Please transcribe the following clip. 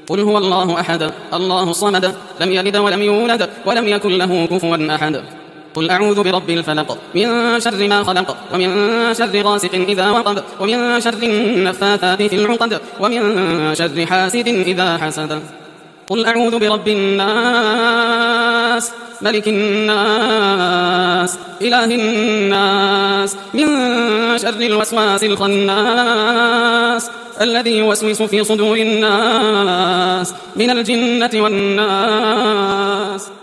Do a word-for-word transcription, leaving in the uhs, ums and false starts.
قل هو الله أحد الله الصمد لم يلد ولم يولد ولم يكن له كفوا أحد قل أعوذ برب الفلق من شر ما خلق ومن شر غاسق إذا وقب ومن شر النفاثات في العقد ومن شر حاسد إذا حسد قل أعوذ برب الناس ملك الناس إله الناس من شر الوسواس الخناس الذي يوسوس في صدور الناس من الجنة والناس.